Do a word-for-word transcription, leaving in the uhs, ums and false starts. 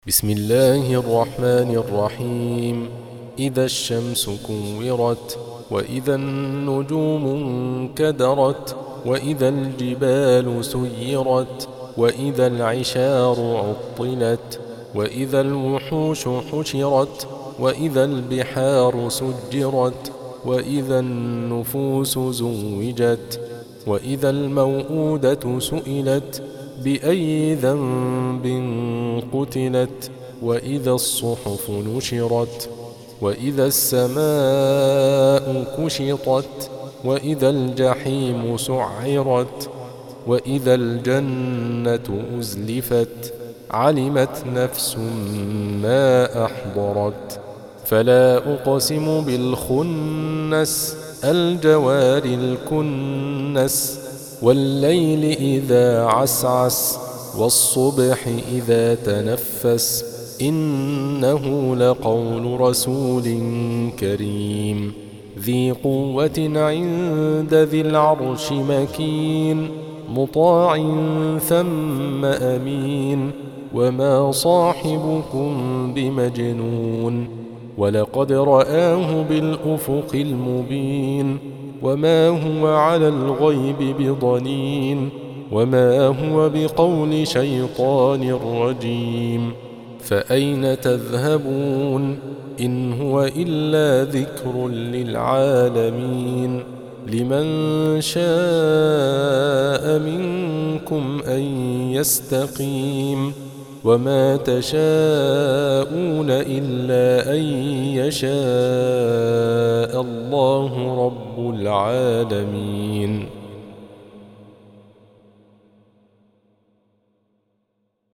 بسم الله الرحمن الرحيم. إذا الشمس كورت، وإذا النجوم انكدرت، وإذا الجبال سيرت، وإذا العشار عطلت، وإذا الوحوش حشرت، وإذا البحار سجرت، وإذا النفوس زوجت، وإذا الموءودة سئلت بأي ذنب قتلت، وإذا الصحف نشرت، وإذا السماء كشطت، وإذا الجحيم سعرت، وإذا الجنة أزلفت، علمت نفس ما أحضرت. فلا أقسم بالخنس، الجوار الكنس، والليل إذا عسعس، والصبح إذا تنفس، إنه لقول رسول كريم ذي قوة عند ذي العرش مكين، مطاع ثم أمين، وما صاحبكم بمجنون، ولقد رآه بالأفق المبين، وما هو على الغيب بضنين، وما هو بقول شيطان رجيم. فأين تذهبون؟ إن هو إلا ذكر للعالمين. لمن شاء منكم أن يستقيم، وما تشاءون إلا أن يشاء الله رب العالمين.